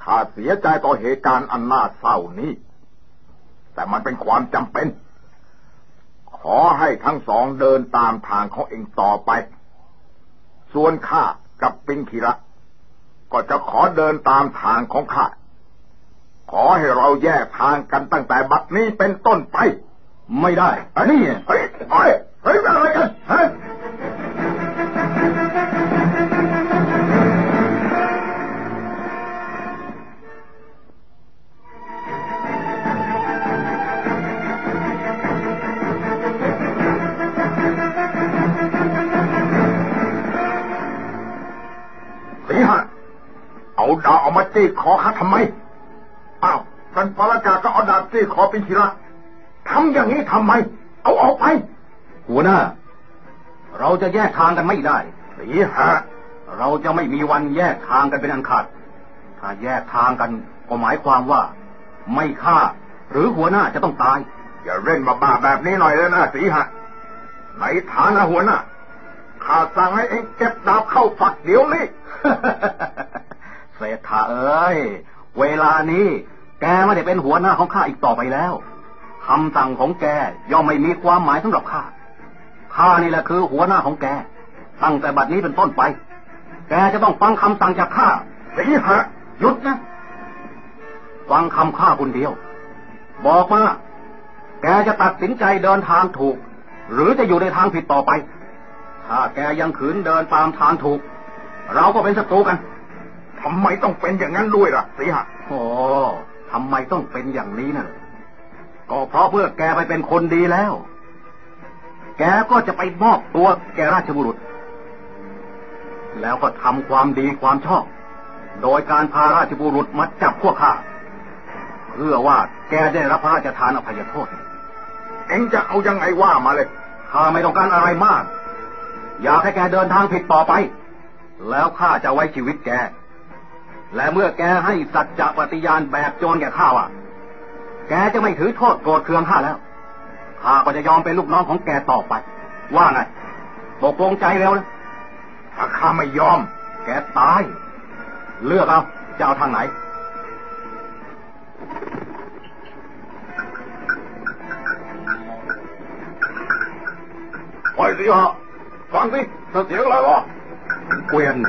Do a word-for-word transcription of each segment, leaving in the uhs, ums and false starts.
ข้าเสียใจต่อเหตุการณ์อันน่าเศร้านี้แต่มันเป็นความจำเป็นขอให้ทั้งสองเดินตามทางของเองต่อไปส่วนข้ากับปิงคีระก็จะขอเดินตามทางของข้าขอให้เราแยกทางกันตั้งแต่บัดนี้เป็นต้นไปไม่ได้อันนี้เฮ้ยเฮ้ยเฮ้ยอะไรกันฮะสีหะเอาดาบเอามาจี้คอข้าทำไมอ้าวท่านปารากาก็เอาดาบจี้คอปิงคีระทำอย่างนี้ทำไมเอาออกไปหัวหน้าเราจะแยกทางกันไม่ได้สีหะเราจะไม่มีวันแยกทางกันเป็นอันขาดถ้าแยกทางกันก็หมายความว่าไม่ฆ่าหรือหัวหน้าจะต้องตายอย่าเล่นบ้าๆแบบนี้หน่อยเลยนะสีหะในฐานะหัวหน้าข้าสั่งให้เองเก็บดาบเข้าฝักเดี๋ยวนี้เศรษฐาเอ้ยเวลานี้แกไม่ได้เป็นหัวหน้าของข้าอีกต่อไปแล้วคำสั่งของแกย่อมไม่มีความหมายสำหรับข้าข้านี่แหละคือหัวหน้าของแกตั้งแต่บัดนี้เป็นต้นไปแกจะต้องฟังคำสั่งจากข้าสีหะหยุดนะฟังคำข้าคนเดียวบอกมาแกจะตัดสินใจเดินทางถูกหรือจะอยู่ในทางผิดต่อไปถ้าแกยังขืนเดินตามทางถูกเราก็เป็นศัตรูกันทำไมต้องเป็นอย่างนั้นด้วยล่ะสีหะโอ้ทำไมต้องเป็นอย่างนี้น่ะก็เพราะเมื่อแกไปเป็นคนดีแล้วแกก็จะไปมอบตัวแกราชบุรุษแล้วก็ทำความดีความชอบโดยการพาราชบุรุษมาจับพวกข้าเพื่อว่าแกได้รับพระราชทานอภัยโทษเอ็งจะเอายังไงว่ามาเลยข้าไม่ต้องการอะไรมากอยากให้แกเดินทางผิดต่อไปแล้วข้าจะไว้ชีวิตแกและเมื่อแกให้สัจจะปฏิญาณแบบโจรแก่ข้าว่าแกจะไม่ถือโทษโกรธเคืองข้าแล้วข้าก็จะยอมเป็นลูกน้องของแกต่อไปว่าไงตกลงใจแล้วนะถ้าข้าไม่ยอมแกตายเลือกเอาจะเอาทางไหนไอ้สิฮะฟังสิถ้าเสียงอะไรวะเกวียน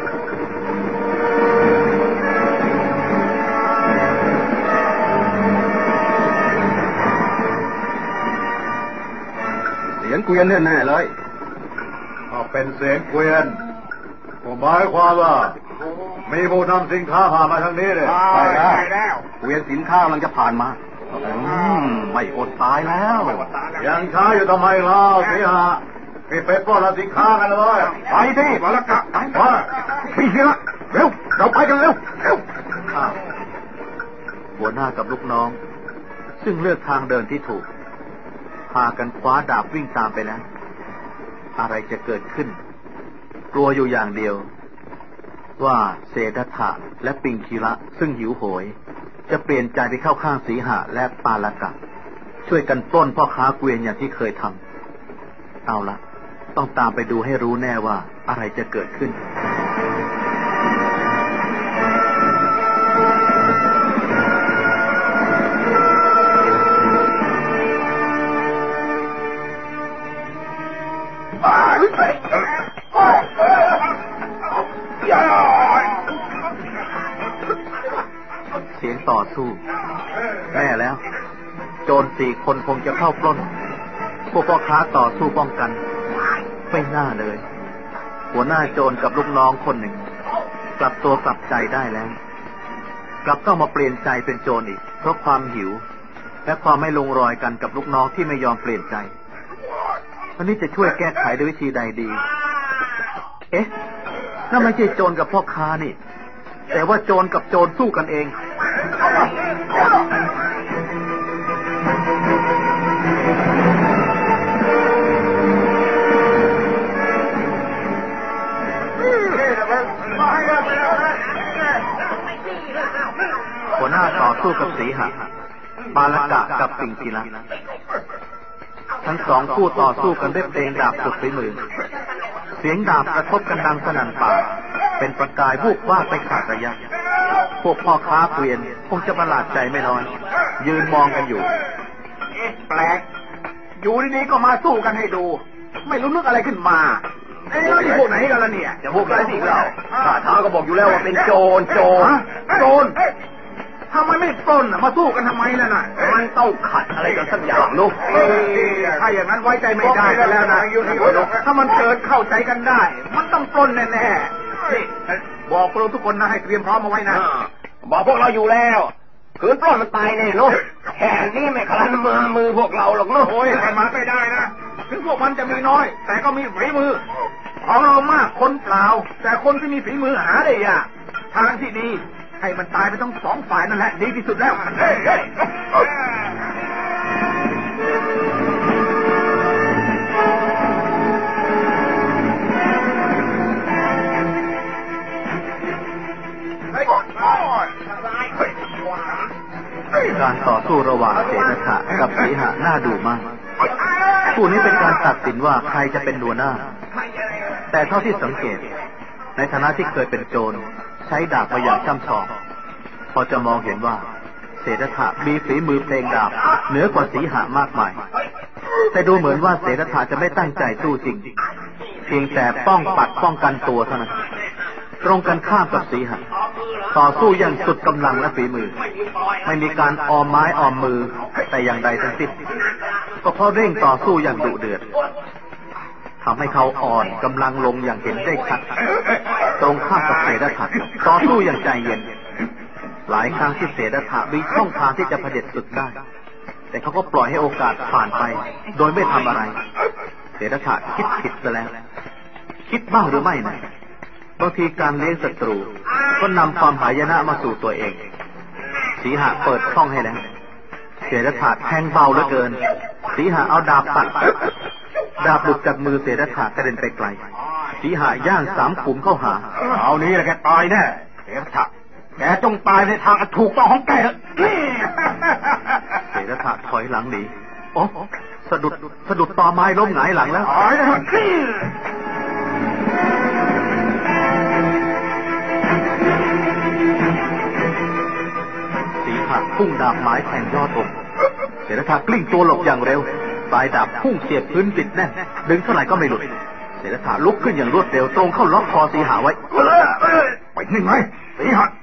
เสียงเกวียนแน่ๆเลยถ้าเป็นเสียงเกวียนผมหมายความว่ามีผู้นำสินค้าผ่านมาทางนี้เลยใช่แล้วเกวียนสินค้ากำลังจะผ่านมาไม่อดตายแล้วยังช้าอยู่ทำไมเล่าสิฮะไปไปปล้นสินค้ากันเลยไปสิมาแล้วกันไปไปสิละเร็วเราไปกันเร็วเร็วหัวหน้ากับลูกน้องซึ่งเลือกทางเดินที่ถูกพากันคว้าดาบวิ่งตามไปแล้วอะไรจะเกิดขึ้นกลัวอยู่อย่างเดียวว่าเศรษฐะและปิงคีระซึ่งหิวโหยจะเปลี่ยนใจไปเข้าข้างสีหะและปาลกะช่วยกันปล้นพ่อค้าเกวียนอย่างที่เคยทำเอาละต้องตามไปดูให้รู้แน่ว่าอะไรจะเกิดขึ้นเสียงต่อสู้แน่แล้วโจรสี่คนคงจะเข้าปล้นพวกพ่อค้าต่อสู้ป้องกันไม่น่าเลยหัวหน้าโจรกับลูกน้องคนหนึ่งกลับตัวกลับใจได้แล้วกลับต้องมาเปลี่ยนใจเป็นโจรอีกเพราะความหิวและความไม่ลงรอยกันกับลูกน้องที่ไม่ยอมเปลี่ยนใจวันนี้จะช่วยแก้ไขด้วยวิธีใดดีเอ๊ะนั่นไม่ใช่โจรกับพ่อค้านี่แต่ว่าโจรกับโจรสู้กันเองหัวหน้าต่อสู้กับสีหะปาลกะกับปิงคีระทั้งสองคู่ต่อสู้กันด้วยเพลงดาบสุดฝีมือเสียงดาบกระทบกันดังสนั่นป่าเป็นประกายวูบวาบไปขาดระยะพวกพ่อค้าเกวียนคงจะประหลาดใจไม่น้อยยืนมองกันอยู่แปลกอยู่ดีๆก็มาสู้กันให้ดูไม่รู้นึกอะไรขึ้นมาไอ้นี่พวกไหนกันล่ะเนี่ยจะพวกไหนสิเราข้าท้าก็บอกอยู่แล้วว่าเป็นโจรโจรโจรทำไมไม่ปล้นมาสู้กันทำไมล่ะน่ะมันต้องขัดอะไรกันสักอย่างลูกถ้าอย่างนั้นไว้ใจไม่ได้แล้วนะถ้ามันเกิดเข้าใจกันได้มันต้องปล้นแน่ๆนี่บอกพวกเราทุกคนนะให้เตรียมพร้อมมาไว้นะบอกพวกเราอยู่แล้วขืนปล้นมันตายแน่ลูกแค่นี้ไม่คลันมือมือพวกเราหรอกลูกโอ้ยให้มาไม่ได้นะถึงพวกมันจะมีน้อยแต่ก็มีฝีมือของเรามากคนเปล่าแต่คนที่มีฝีมือหาได้ยากทางที่ดีให้มันตายไปทั้งสองฝ่ายนั่นแหละดีที่สุดแล้วการต่อสู้ระหว่างเสนาถะกับสีหะน่าดูมากคู่นี้เป็นการตัดสินว่าใครจะเป็นหัวหน้าแต่เท่าที่สังเกตในฐานะที่เคยเป็นโจรใช้ดาบมาอย่างช่ำชองพอจะมองเห็นว่าเสนาถะมีฝีมือเพลงดาบเหนือกว่าสีหะมากมายแต่ดูเหมือนว่าเสนาถะจะไม่ตั้งใจสู้จริงเพียงแต่ป้องปัดป้องกันตัวเท่านั้นตรงกันข้ามกับสีหะต่อสู้อย่างสุดกำลังและฝีมือไม่มีการออมไม้ออมมือแต่อย่างใดทั้งสิ้นก็เพราะเร่งต่อสู้อย่างดุเดือดทำให้เขาอ่อนกำลังลงอย่างเห็นได้ชัดตรงข้ามกับเสนาถะต่อสู้อย่างใจเย็นหลายครั้งที่เสนาถะมีช่องทางที่จะเผด็จศึกได้แต่เขาก็ปล่อยให้โอกาสผ่านไปโดยไม่ทำอะไรเสนาถะคิดผิดซะแล้วคิดบ้างหรือไม่นะบางทีการเลี้ยงศัตรูก็นำความหายนะมาสู่ตัวเองสีหะเปิดช่องให้แล้วเสนาถะแทงเบาเหลือเกินสีหะเอาดาบตัดดาบหลุดจากมือเสนาถะกระเด็นไปไกลสีหะย่างสามขุมเข้าหาเอานี้แหละแกตายแน่เสนาถะแกจงตายในทางถูกต้องของแกเสนาถะถอยหลังหนีโอ้สะดุดสะดุดตอไม้ล้มหงายหลังแล้วตายแล้วสีหะพุ่งดาบไม้แทงยอดอกเสนาถะกลิ้งตัวหลบอย่างเร็วปลายดาบพุ่งเสียบพื้นติดแน่นดึงเท่าไหร่ก็ไม่หลุดเสนาถะลุกขึ้นอย่างรวดเร็วตรงเข้าล็อกคอสีหะไว้ไปนิ่งไหมสีหะ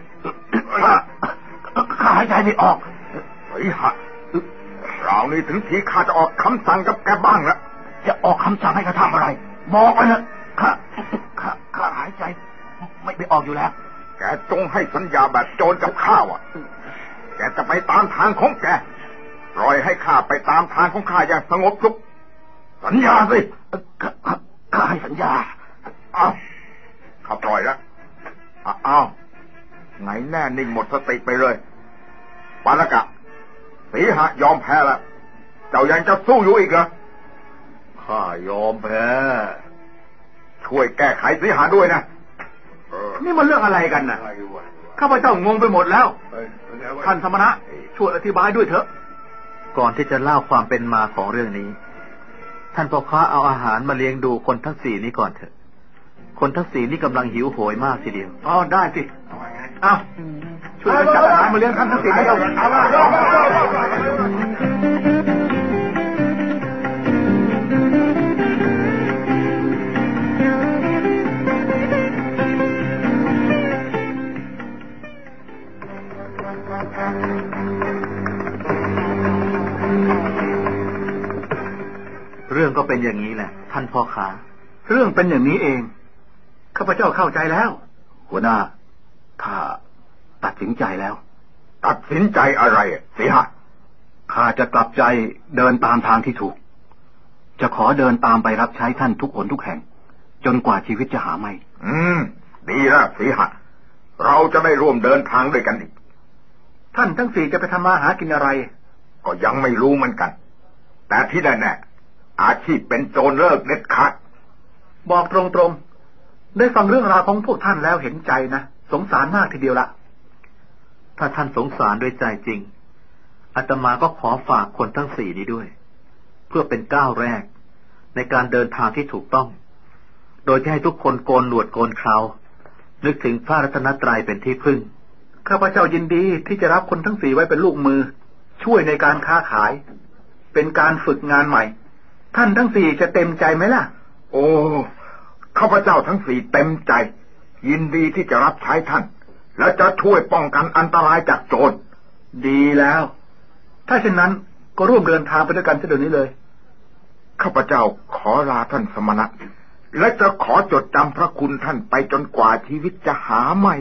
ข้าหายใจไม่ออกสีหะเรานี่ถึงทีข้าจะออกคำสั่งกับแกบ้างแล้วจะออกคำสั่งให้ข้าทำอะไรบอกไปนะข้าข้าข้าหายใจไม่ไปออกอยู่แล้วแกจงให้สัญญาแบบโจรกับข้าอ่ะแกจะไปตามทางของแกปล่อยให้ข้าไปตามทางของข้าอย่างสงบสุขสัญญาสิข้าให้สัญญาอ้าวข้าปล่อยแล้วอ้าวไหนแน่นิ่งหมดสติไปเลยปานกะสีหะยอมแพ้แล้วเจ้ายังจะสู้อยู่อีกเหรอข้ายอมแพ้ช่วยแก้ไขสีหะด้วยนะนี่มันเรื่องอะไรกันนะข้าพเจ้างงไปหมดแล้วท่านสมณะช่วยอธิบายด้วยเถอะก่อนที่จะเล่าความเป็นมาของเรื่องนี้ท่านพ่อค้าเอาอาหารมาเลี้ยงดูคนทั้งสี่นี้ก่อนเถอะคนทั้งสี่นี้กำลังหิวโหยมากทีเดียวอ๋อได้สิอ้าวช่วยจัดอาหารมาเลี้ยงท่านทั้งสี่นี้เอาเรื่องก็เป็นอย่างนี้แหละท่านพ่อค้าเรื่องเป็นอย่างนี้เองข้าพเจ้าเข้าใจแล้วหัวหน้าข้าตัดสินใจแล้วตัดสินใจอะไรเสียข้าจะกลับใจเดินตามทางที่ถูกจะขอเดินตามไปรับใช้ท่านทุกหนทุกแห่งจนกว่าชีวิตจะหาไม่อืมดีแล้วเสียเราจะได้ร่วมเดินทางด้วยกันอีกท่านทั้งสี่จะไปทำมาหากินอะไรก็ยังไม่รู้เหมือนกันแต่ที่แน่ๆอาชีพเป็นโจรเลิกเด็ดขาดบอกตรงๆได้ฟังเรื่องราวของพวกท่านแล้วเห็นใจนะสงสารมากทีเดียวละถ้าท่านสงสารด้วยใจจริงอาตมาก็ขอฝากคนทั้งสี่นี้ด้วยเพื่อเป็นก้าวแรกในการเดินทางที่ถูกต้องโดยที่ให้ทุกคนโกนหนวดโกนเครานึกถึงพระรัตนตรัยเป็นที่พึ่งข้าพเจ้ายินดีที่จะรับคนทั้งสี่ไว้เป็นลูกมือช่วยในการค้าขายเป็นการฝึกงานใหม่ท่านทั้งสี่จะเต็มใจไหมล่ะโอ้ข้าพเจ้าทั้งสี่เต็มใจยินดีที่จะรับใช้ท่านและจะช่วยป้องกันอันตรายจากโจรดีแล้วถ้าเช่นนั้นก็ร่วมเดินทางไปด้วยกันเดี๋ยวนี้เลยข้าพเจ้าขอลาท่านสมณะและจะขอจดจำพระคุณท่านไปจนกว่าชีวิตจะหาไม่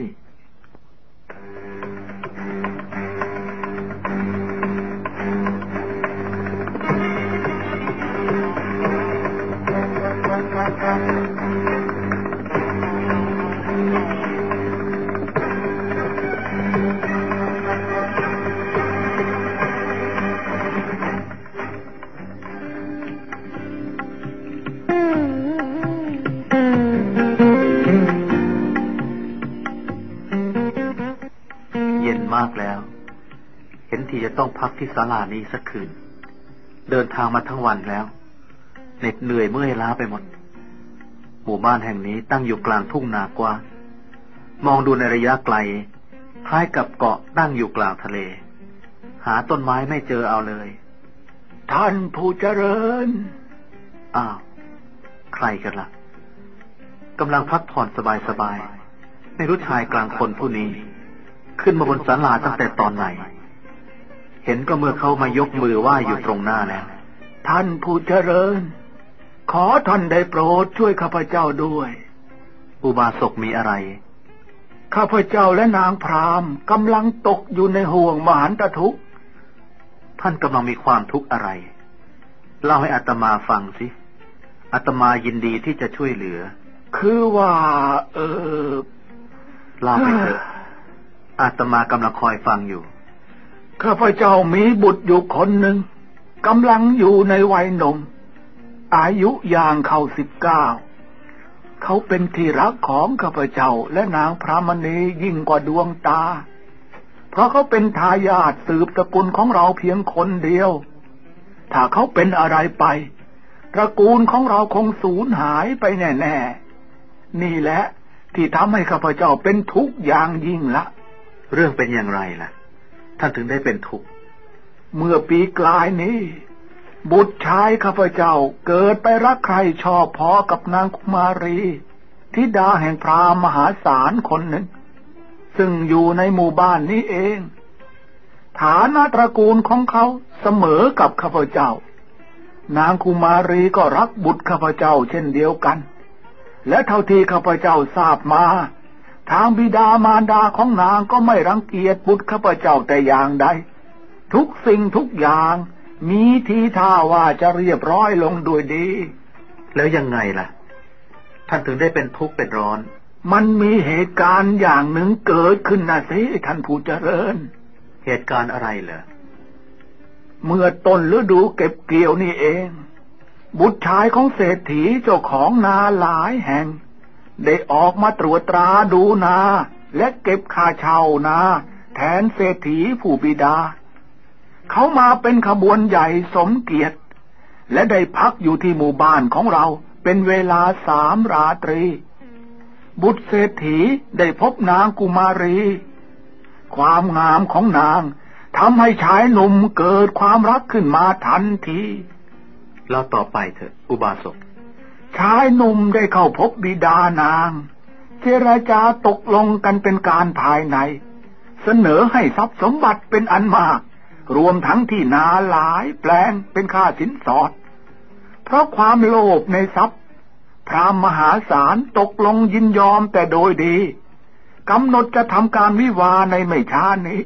มากแล้วเห็นทีจะต้องพักที่ศาลานี้สักคืนเดินทางมาทั้งวันแล้วเหน็ดเหนื่อยเมื่อยล้าไปหมดหมู่บ้านแห่งนี้ตั้งอยู่กลางทุ่งนากว้างมองดูในระยะไกลคล้ายกับเกาะตั้งอยู่กลางทะเลหาต้นไม้ไม่เจอเอาเลยท่านผู้เจริญอ้าวใครกันล่ะกำลังพักผ่อนสบายๆไม่รู้ชายกลางคนผู้นี้ขึ้นมาบนศาลาตั้งแต่ตอนไหนเห็นก็เมื่อเขามายกมือไหว้อยู่ตรงหน้าแล้วท่านผู้เจริญขอท่านได้โปรดช่วยข้าพเจ้าด้วยอุบาสกมีอะไรข้าพเจ้าและนางพราหมณ์กำลังตกอยู่ในห่วงมหันตทุกข์ท่านกำลังมีความทุกข์อะไรเล่าให้อาตมาฟังสิอาตมายินดีที่จะช่วยเหลือคือว่าเออเล่าไปเถอะอาตมากำลังคอยฟังอยู่ข้าพเจ้ามีบุตรอยู่คนหนึ่งกำลังอยู่ในวัยหนุ่มอายุย่างเข้าสิบเก้าเขาเป็นที่รักของข้าพเจ้าและนางพรามณียิ่งกว่าดวงตาเพราะเขาเป็นทายาทสืบตระกูลของเราเพียงคนเดียวถ้าเขาเป็นอะไรไปตระกูลของเราคงสูญหายไปแน่ๆนี่แหละที่ทำให้ข้าพเจ้าเป็นทุกข์อย่างยิ่งละเรื่องเป็นอย่างไรล่ะท่านถึงได้เป็นทุกข์เมื่อปีกลายนี้บุตรชายข้าพเจ้าเกิดไปรักใครชอบพอกับนางกุมารีธิดาแห่งพราหมณ์มหาศาลคนหนึ่งซึ่งอยู่ในหมู่บ้านนี้เองฐานะตระกูลของเขาเสมอกับข้าพเจ้านางกุมารีก็รักบุตรข้าพเจ้าเช่นเดียวกันและเท่าที่ข้าพเจ้าทราบมาทางบิดามารดาของนางก็ไม่รังเกียจบุตรข้าพเจ้าแต่อย่างใดทุกสิ่งทุกอย่างมีทีท่าว่าจะเรียบร้อยลงด้วยดีแล้วยังไงล่ะท่านถึงได้เป็นทุกข์เป็นร้อนมันมีเหตุการณ์อย่างหนึ่งเกิดขึ้นนะสิท่านผู้เจริญเหตุการณ์อะไรเหรอเมื่อต้นฤดูเก็บเกี่ยวนี่เองบุตรชายของเศรษฐีเจ้าของนาหลายแห่งได้ออกมาตรวจตราดูนาและเก็บค่าเช่านาแทนเศรษฐีผู้บิดาเขามาเป็นขบวนใหญ่สมเกียรติและได้พักอยู่ที่หมู่บ้านของเราเป็นเวลาสามราตรีบุตรเศรษฐีได้พบนางกุมารีความงามของนางทำให้ชายหนุ่มเกิดความรักขึ้นมาทันทีแล้วต่อไปเถอะอุบาสกชายหนุ่มได้เข้าพบบิดานางเจรจาตกลงกันเป็นการภายในเสนอให้ทรัพย์สมบัติเป็นอันมากรวมทั้งที่นาหลายแปลงเป็นค่าสินสอดเพราะความโลภในทรัพย์พราหมณ์มหาศาลตกลงยินยอมแต่โดยดีกำหนดจะทำการวิวาห์ในไม่ช้านี้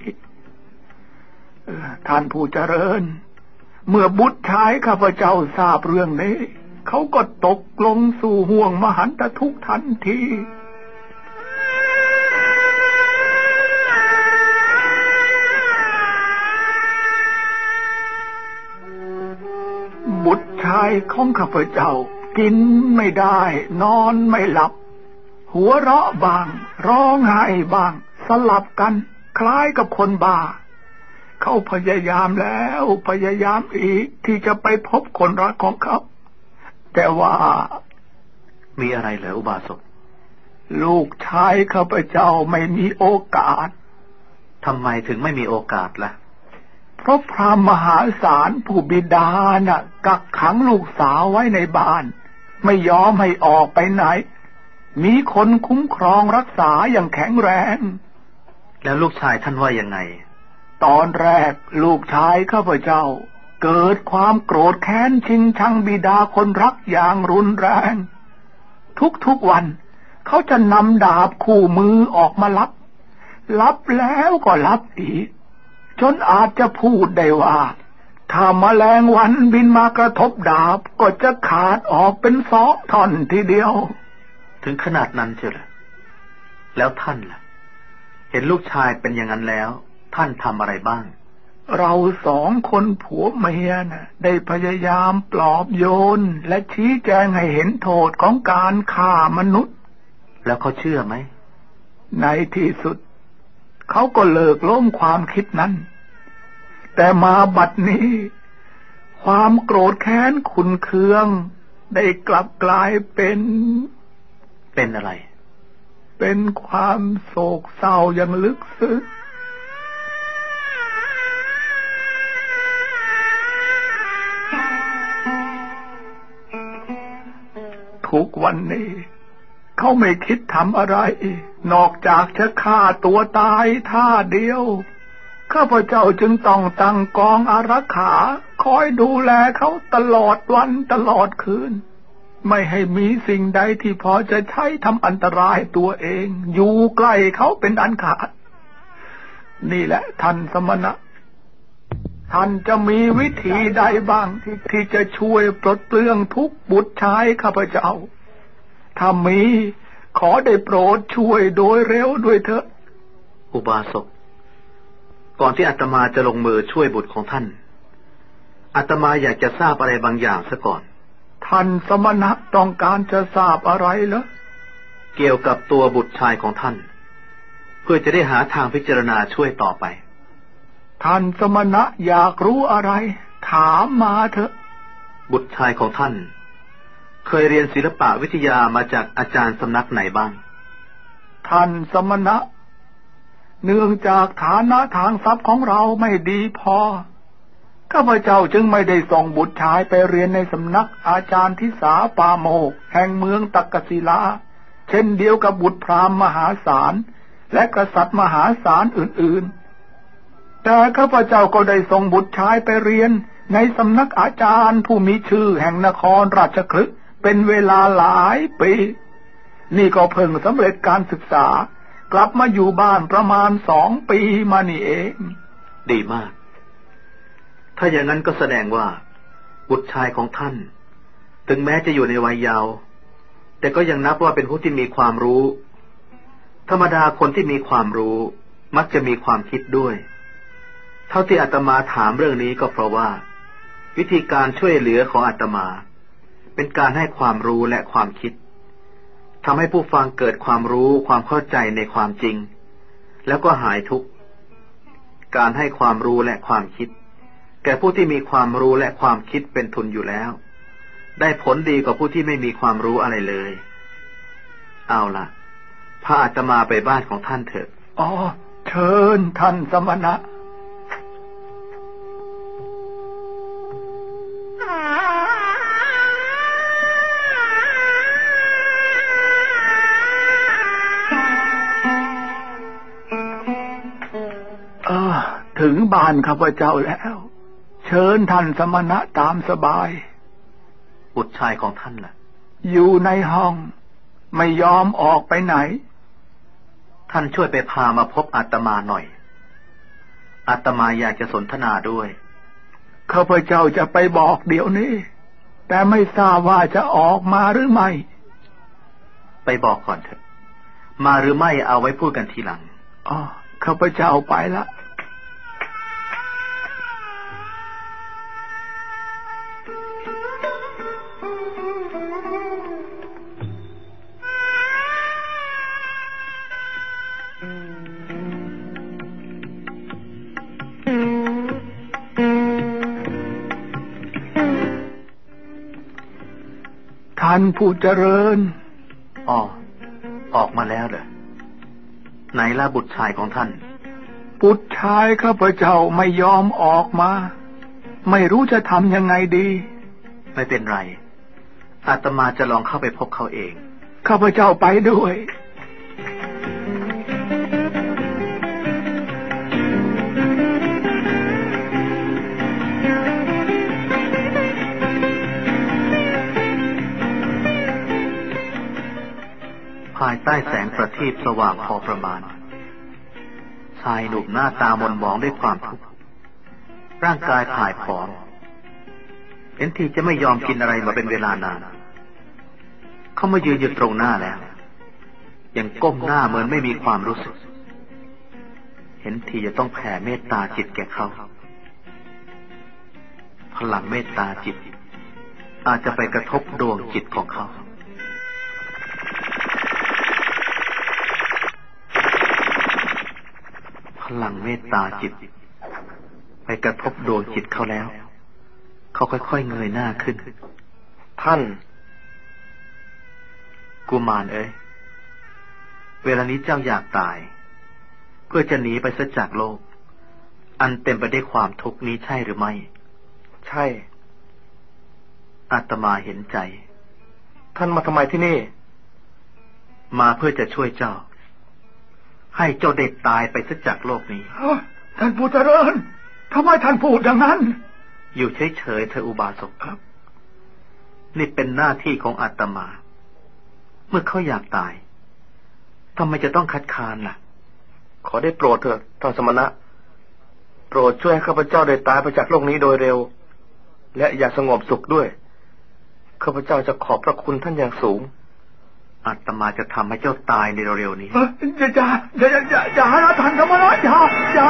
ท่านผู้เจริญเมื่อบุตรชายข้าพเจ้าทราบเรื่องนี้เขาก็ตกลงสู่ห่วงมหันตทุกข์ทันทีบุตรชายของข้าพเจ้ากินไม่ได้นอนไม่หลับหัวเราะบ้างร้องไห้บ้างสลับกันคล้ายกับคนบ้าเขาพยายามแล้วพยายามอีกที่จะไปพบคนรักของเขาแต่ว่ามีอะไรเหรออุบาสกลูกชายข้าพเจ้าไม่มีโอกาสทำไมถึงไม่มีโอกาสล่ะเพราะพราหมณ์มหาศาลผู้บิดาน่ะกักขังลูกสาวไว้ในบ้านไม่ยอมให้ออกไปไหนมีคนคุ้มครองรักษาอย่างแข็งแรงแล้วลูกชายท่านว่ายังไงตอนแรกลูกชายข้าพเจ้าเกิดความโกรธแค้นชิงชังบิดาคนรักอย่างรุนแรงทุกๆวันเขาจะนำดาบคู่มือออกมาลับลับแล้วก็ลับอีกจนอาจจะพูดได้ว่าถ้าแมลงวันบินมากระทบดาบก็จะขาดออกเป็นสองท่อนทีเดียวถึงขนาดนั้นเชียวเหรอแล้วท่านล่ะเห็นลูกชายเป็นอย่างนั้นแล้วท่านทำอะไรบ้างเราสองคนผัวเมียน่ะได้พยายามปลอบโยนและชี้แจงให้เห็นโทษของการฆ่ามนุษย์แล้วเขาเชื่อไหมในที่สุดเขาก็เลิกล้มความคิดนั้นแต่มาบัดนี้ความโกรธแค้นขุ่นเคืองได้กลับกลายเป็นเป็นอะไรเป็นความโศกเศร้าอย่างลึกซึ้งทุกวันนี้เขาไม่คิดทำอะไรนอกจากจะฆ่าตัวตายท่าเดียวข้าพเจ้าจึงต้องตั้งกองอารักขาคอยดูแลเขาตลอดวันตลอดคืนไม่ให้มีสิ่งใดที่พอจะใช้ทำอันตรายตัวเองอยู่ใกล้เขาเป็นอันขาดนี่แหละท่านสมณะท่านจะมีวิธีใดบ้างที่ที่จะช่วยปลดเปลื้องทุกข์บุตรชายข้าพเจ้าถ้ามีขอได้โปรดช่วยโดยเร็วด้วยเถอะอุบาสกก่อนที่อาตมาจะลงมือช่วยบุตรของท่านอาตมาอยากจะทราบอะไรบางอย่างซะก่อนท่านสมณะต้องการจะทราบอะไรเหรอเกี่ยวกับตัวบุตรชายของท่านเพื่อจะได้หาทางพิจารณาช่วยต่อไปท่านสมณะอยากรู้อะไรถามมาเถอะบุตรชายของท่านเคยเรียนศิลปะวิทยามาจากอาจารย์สำนักไหนบ้างท่านสมณะเนื่องจากฐานะทางทรัพย์ของเราไม่ดีพอข้าพเจ้าจึงไม่ได้ส่งบุตรชายไปเรียนในสำนักอาจารย์ทิสาปาโมกแห่งเมืองตักกศิลาเช่นเดียวกับบุตรพราหมณ์มหาศาลและกษัตริย์มหาศาลอื่นๆแต่ข้าพเจ้าก็ได้ส่งบุตรชายไปเรียนในสำนักอาจารย์ผู้มีชื่อแห่งนครราชคฤห์เป็นเวลาหลายปีนี่ก็เพิ่งสำเร็จการศึกษากลับมาอยู่บ้านประมาณสองปีมานี่เองดีมากถ้าอย่างนั้นก็แสดงว่าบุตรชายของท่านถึงแม้จะอยู่ในวัยเยาว์แต่ก็ยังนับว่าเป็นผู้ที่มีความรู้ธรรมดาคนที่มีความรู้มักจะมีความคิดด้วยเท่าที่อาตมาถามเรื่องนี้ก็เพราะว่าวิธีการช่วยเหลือของอาตมาเป็นการให้ความรู้และความคิดทำให้ผู้ฟังเกิดความรู้ความเข้าใจในความจริงแล้วก็หายทุกข์การให้ความรู้และความคิดแก่ผู้ที่มีความรู้และความคิดเป็นทุนอยู่แล้วได้ผลดีกว่าผู้ที่ไม่มีความรู้อะไรเลยเอาล่ะพาอาตมาไปบ้านของท่านเถอะอ๋อเชิญท่านสมณะถึงบ้านข้าพเจ้าแล้วเชิญท่านสมณะตามสบายบุตรชายของท่านล่ะอยู่ในห้องไม่ยอมออกไปไหนท่านช่วยไปพามาพบอาตมาหน่อยอาตมาอยากจะสนทนาด้วยข้าพเจ้าจะไปบอกเดี๋ยวนี้แต่ไม่ทราบว่าจะออกมาหรือไม่ไปบอกก่อนเถอะมาหรือไม่เอาไว้พูดกันทีหลังอ๋อข้าพเจ้าไปละท่านผู้เจริญอ๋อออกมาแล้วเหรอไหนล่ะบุตรชายของท่านบุตรชายข้าพเจ้าไม่ยอมออกมาไม่รู้จะทำยังไงดีไม่เป็นไรอาตมาจะลองเข้าไปพบเขาเองข้าพเจ้าไปด้วยภายใต้แสงประทีปสว่างพอประมาณชายหนุ่มหน้าตาหม่นหมองด้วยความทุกข์ร่างกายผ่ายผอมเห็นทีจะไม่ยอมกินอะไรมาเป็นเวลานานเขามายืนอยู่ตรงหน้าแล้วยังก้มหน้าเหมือนไม่มีความรู้สึกเห็นทีจะต้องแผ่เมตตาจิตแก่เขาพลังเมตตาจิตอาจจะไปกระทบดวงจิตของเขาพลังเมตตาจิตไปกระทบดวงจิตเขาแล้วเขาค่อยๆเงยหน้าขึ้นท่านกุมารเอ้ยเวลานี้เจ้าอยากตายเพื่อจะหนีไปซะจากโลกอันเต็มไปด้วยความทุกข์นี้ใช่หรือไม่ใช่อาตมาเห็นใจท่านมาทำไมที่นี่มาเพื่อจะช่วยเจ้าให้เจ้าเด็กตายไปซะจากโลกนี้ท่านผู้เจริญทำไมท่านพูดอย่างนั้นอยู่เฉยๆเธออุบาสกครับนี่เป็นหน้าที่ของอาตมาเมื่อเขาอยากตายทำไมจะต้องคัดค้านล่ะขอได้โปรดเถิดท่านสมณะโปรดช่วยให้ข้าพเจ้าได้ตายไปจากโลกนี้โดยเร็วและอย่าสงบสุขด้วยข้าพเจ้าจะขอบพระคุณท่านอย่างสูงอาตมาจะทำให้เจ้าตายในเร็วๆนี้อย่าอย่าอย่าอย่าอย่านะท่านสมณะอย่าอย่า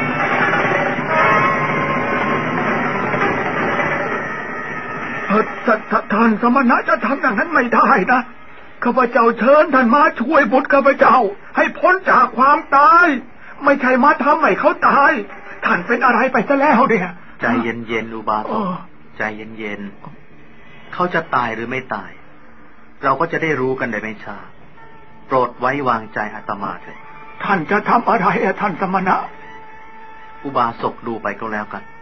ท่านสมณะจะทำอย่างนั้นไม่ได้นะข้าพเจ้าเชิญท่านมาช่วยบุตรข้าพเจ้าให้พ้นจากความตายไม่ใช่มาทำให้เขาตายท่านเป็นอะไรไปซะแล้วเนี่ยใจเย็นๆอุบาสกใจเย็นๆเขาจะตายหรือไม่ตายเราก็จะได้รู้กันในไม่ช้าโปรดไว้วางใจอาตมาเถิดท่านจะทำอะไรอะท่านสมณะอุบาสกดูไปก็แล้วกัน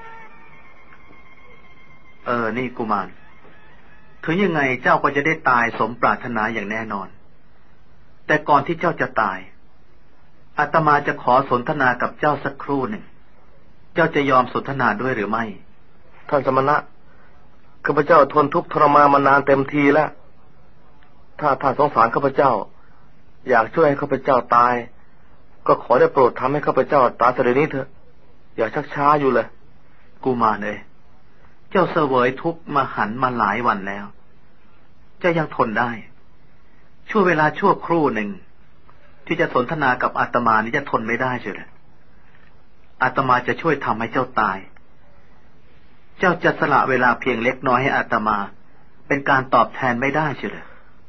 เออนี่กุมารถึงยังไงเจ้าก็จะได้ตายสมปรารถนาอย่างแน่นอนแต่ก่อนที่เจ้าจะตายอาตมาจะขอสนทนากับเจ้าสักครู่หนึ่งเจ้าจะยอมสนทนาด้วยหรือไม่ท่านสมณะข้าพเจ้าทนทุกข์ทรมานมานานเต็มทีแล้วถ้าท่านสงสารข้าพเจ้าอยากช่วยให้ข้าพเจ้าตายก็ขอได้โปรดทำให้ข้าพเจ้าตายเดี๋ยวนี้เถอะอย่าชักช้าอยู่เลยกุมารเอ้ยเจ้าเสวยทุกข์มาหันมาหลายวันแล้วเจ้ายังทนได้ชั่วเวลาชั่วครู่หนึ่งที่จะสนทนากับอาตมานี่จะทนไม่ได้เชียวเลยอาตมาจะช่วยทำให้เจ้าตายเจ้าจะสละเวลาเพียงเล็กน้อยให้อาตมาเป็นการตอบแทนไม่ได้เชียวเลย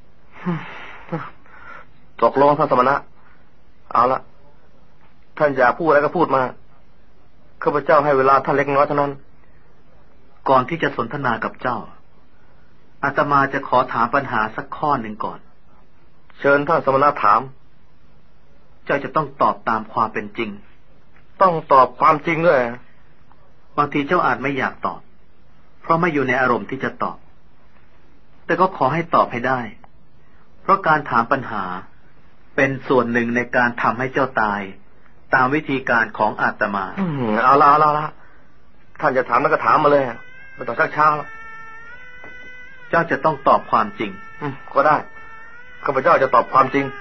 ตกลงท่านสมณะเอาละท่านอยากพูดอะไรก็พูดมาข้าพเจ้าให้เวลาท่านเล็กน้อยเท่านั้นก่อนที่จะสนทนากับเจ้าอาตมาจะขอถามปัญหาสักข้อหนึ่งก่อนเชิญท่านสมณะถามเจ้าจะต้องตอบตามความเป็นจริงต้องตอบความจริงด้วยบางทีเจ้าอาจไม่อยากตอบเพราะไม่อยู่ในอารมณ์ที่จะตอบแต่ก็ขอให้ตอบให้ได้เพราะการถามปัญหาเป็นส่วนหนึ่งในการทำให้เจ้าตายตามวิธีการของอาตมาอืมเอาละเอาละท่านจะถามแล้วก็ถามมาเลยไม่ต้องชักช้าเจ้าจะต้องตอบความจริงอืมก็ได้ข้าพเจ้าจะตอบความจริง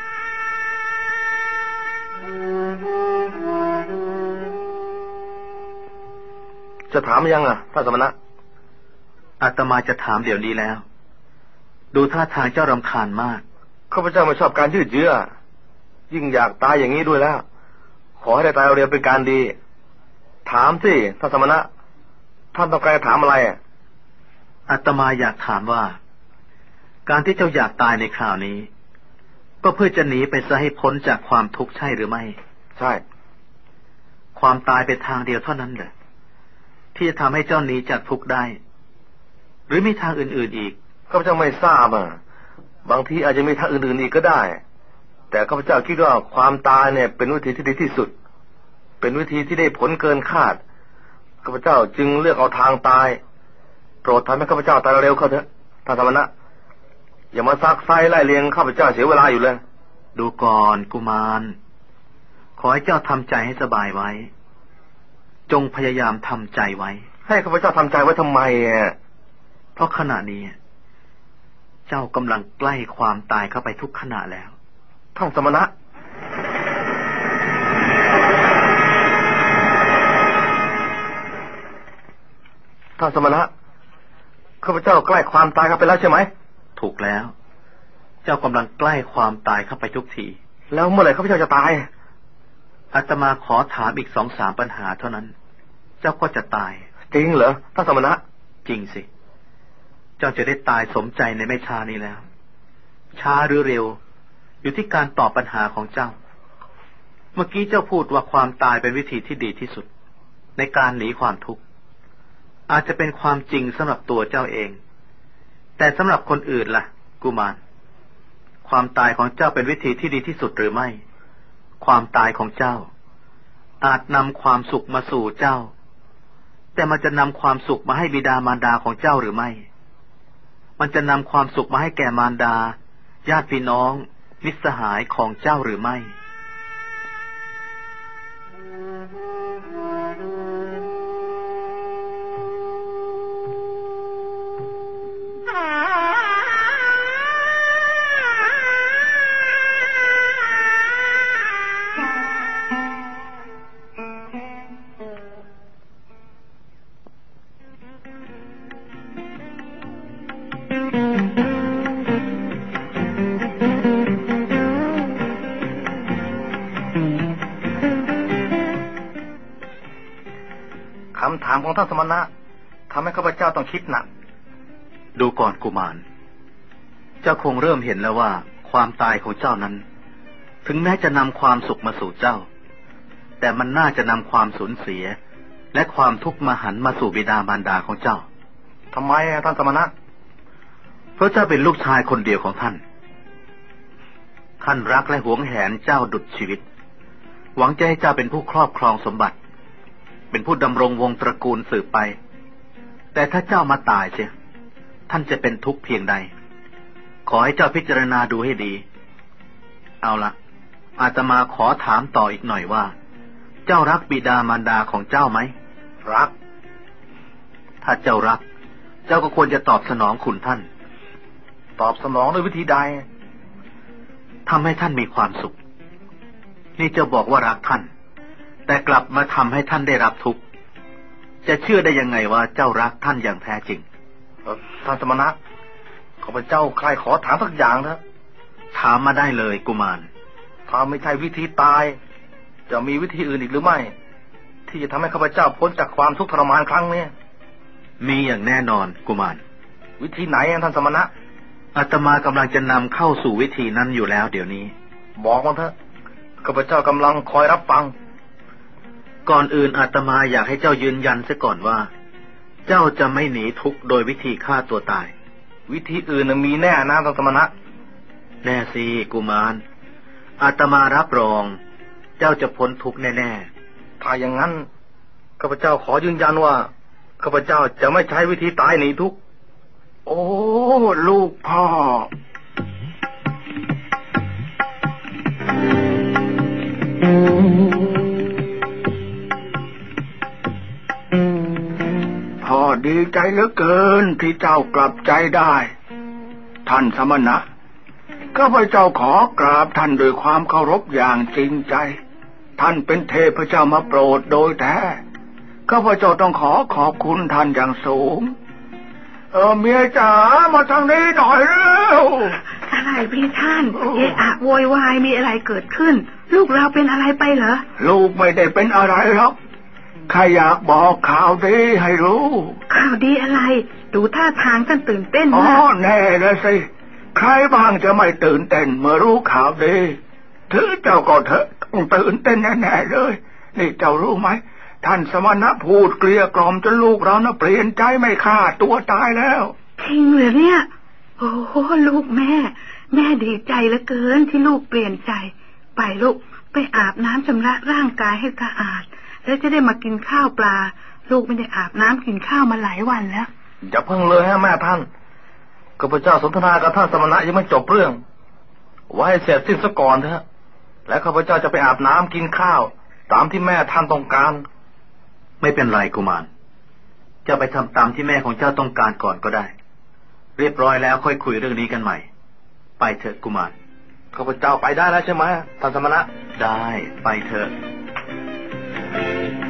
จะถามยังอ่ะท่านสมณะอาตมาจะถามเดี๋ยวนี้แล้วดูท่าทางเจ้ารำคาญมากข้าพเจ้าไม่ชอบการยืดเยื้อยิ่งอยากตายอย่างนี้ด้วยแล้วขอให้ได้ตายเร็วเป็นการดีถามสิท่านสมณะท่านต้องการถามอะไรอ่ะอาตมาอยากถามว่าการที่เจ้าอยากตายในคราวนี้ก็เพื่อจะหนีไปซะให้พ้นจากความทุกข์ใช่หรือไม่ใช่ความตายเป็นทางเดียวเท่านั้นเหรอที่จะทำให้เจ้าหนีจากทุกข์ได้หรือมีทางอื่นๆอีกข้าพเจ้าไม่ทราบอ่ะบางทีอาจจะมีทางอื่นๆอีกก็ได้แต่ข้าพเจ้าคิดว่าความตายเนี่ยเป็นวิธีที่ดีที่สุดเป็นวิธีที่ได้ผลเกินคาดข้าพเจ้าจึงเลือกเอาทางตายโปรดทำให้ข้าพเจ้าตายเร็วเข้าเถอะท่านสมณะอย่ามาซักไซไล่เลียงข้าพเจ้าเสียเวลาอยู่เลยดูก่อนกุมารขอให้เจ้าทำใจให้สบายไว้จงพยายามทำใจไว้ให้ข้าพเจ้าทำใจไว้ทำไมอ่ะเพราะขณะนี้เจ้ากำลังใกล้ความตายเข้าไปทุกขณะแล้วท่านสมณะท่านสมณะข้าพเจ้าใกล้ความตายเข้าไปแล้วใช่ไหมถูกแล้วเจ้ากำลังใกล้ความตายเข้าไปทุกทีแล้วเมื่อไหร่ข้าพเจ้าจะตายอาตมาขอถามอีกสองสามปัญหาเท่านั้นเจ้าก็จะตายจริงเหรอท่านสมณะจริงสิเจ้าจะได้ตายสมใจในไม่ช้านี้แล้วช้าหรือเร็วอยู่ที่การตอบปัญหาของเจ้าเมื่อกี้เจ้าพูดว่าความตายเป็นวิธีที่ดีที่สุดในการหนีความทุกข์อาจจะเป็นความจริงสำหรับตัวเจ้าเองแต่สำหรับคนอื่นล่ะกุมารความตายของเจ้าเป็นวิธีที่ดีที่สุดหรือไม่ความตายของเจ้าอาจนำความสุขมาสู่เจ้าแต่มันจะนำความสุขมาให้บิดามารดาของเจ้าหรือไม่มันจะนำความสุขมาให้แก่มารดาญาติพี่น้องมิตรสหายของเจ้าหรือไม่คำถามของท่านสมณะทำให้ข้าพเจ้าต้องคิดหนักดูก่อนกุมารเจ้าคงเริ่มเห็นแล้วว่าความตายของเจ้านั้นถึงแม้จะนำความสุขมาสู่เจ้าแต่มันน่าจะนำความสูญเสียและความทุกข์มหันต์มาสู่บิดามารดาของเจ้าทำไมท่านสมณะเพราะเจ้าเป็นลูกชายคนเดียวของท่านท่านรักและหวงแหนเจ้าดุจชีวิตหวังจะให้เจ้าเป็นผู้ครอบครองสมบัติเป็นผู้ดำรงวงตระกูลสืบไปแต่ถ้าเจ้ามาตายเสียท่านจะเป็นทุกข์เพียงใดขอให้เจ้าพิจารณาดูให้ดีเอาละอาตมาขอถามต่ออีกหน่อยว่าเจ้ารักบิดามารดาของเจ้าไหมรักถ้าเจ้ารักเจ้าก็ควรจะตอบสนองคุณท่านตอบสนองด้วยวิธีใดทำให้ท่านมีความสุขนี่เจ้าบอกว่ารักท่านแต่กลับมาทำให้ท่านได้รับทุกข์จะเชื่อได้ยังไงว่าเจ้ารักท่านอย่างแท้จริงท่านสมณะข้าพเจ้าใครขอถามสักอย่างเถอะถามมาได้เลยกุมารถ้าไม่ใช่วิธีตายจะมีวิธีอื่นอีกหรือไม่ที่จะทำให้ข้าพเจ้าพ้นจากความทุกข์ทรมานครั้งนี้มีอย่างแน่นอนกุมารวิธีไหนท่านสมณะอาตมากำลังจะนำเข้าสู่วิธีนั้นอยู่แล้วเดี๋ยวนี้บอกมาเถอะข้าพเจ้ากำลังคอยรับฟังก่อนอื่นอาตมาอยากให้เจ้ายืนยันซะก่อนว่าเจ้าจะไม่หนีทุกข์โดยวิธีฆ่าตัวตายวิธีอื่นมีแน่นะท่านสมณะแน่สิกุมารอาตมารับรองเจ้าจะพ้นทุกข์แน่ๆถ้าอย่างนั้นข้าพเจ้าขอยืนยันว่าข้าพเจ้าจะไม่ใช้วิธีตายหนีทุกข์โอ้ลูกพ่อพ่อดีใจเหลือเกินที่เจ้ากลับใจได้ท่านสมณะข้าพเจ้าขอกราบท่านด้วยความเคารพอย่างจริงใจท่านเป็นเทพเจ้ามาโปรดโดยแท้ข้าพเจ้าต้องขอขอบคุณท่านอย่างสูงเออเมียจ๋ามาทางนี้หน่อยเร็วอะไรพี่ท่านเอะอะโวยวายมีอะไรเกิดขึ้นลูกเราเป็นอะไรไปเหรอลูกไม่ได้เป็นอะไรหรอกข้าอยากบอกข่าวดีให้รู้ข่าวดีอะไรดูท่าทางท่านตื่นเต้นมากอ๋อแน่เลยสิใครบ้างจะไม่ตื่นเต้นเมื่อรู้ข่าวดีถือเจ้าก็เถอะต้องตื่นเต้นแน่ๆเลยนี่เจ้ารู้ไหมท่านสมณะพูดเกลี้ยกล่อมจนลูกเรานะเปลี่ยนใจไม่ฆ่าตัวตายแล้วจริงเหรอเนี่ยโอ้โหลูกแม่แม่ดีใจเหลือเกินที่ลูกเปลี่ยนใจไปลูกไปอาบน้ำชำระร่างกายให้สะอาดแล้วจะได้มากินข้าวปลาลูกไม่ได้อาบน้ำกินข้าวมาหลายวันแล้วอย่าเพิ่งเลยฮะแม่ท่านข้าพเจ้าสนทนากับท่านสมณะยังไม่จบเรื่องไว้เสร็จสิ้นซะก่อนเถอะแล้วข้าพเจ้าจะไปอาบน้ำกินข้าวตามที่แม่ท่านต้องการไม่เป็นไรกุมารเจ้าไปทำตามที่แม่ของเจ้าต้องการก่อนก็ได้เรียบร้อยแล้วค่อยคุยเรื่องนี้กันใหม่ไปเถอะกุมารข้าพเจ้าไปได้แล้วใช่ไหมท่านสมณะได้ไปเถอะ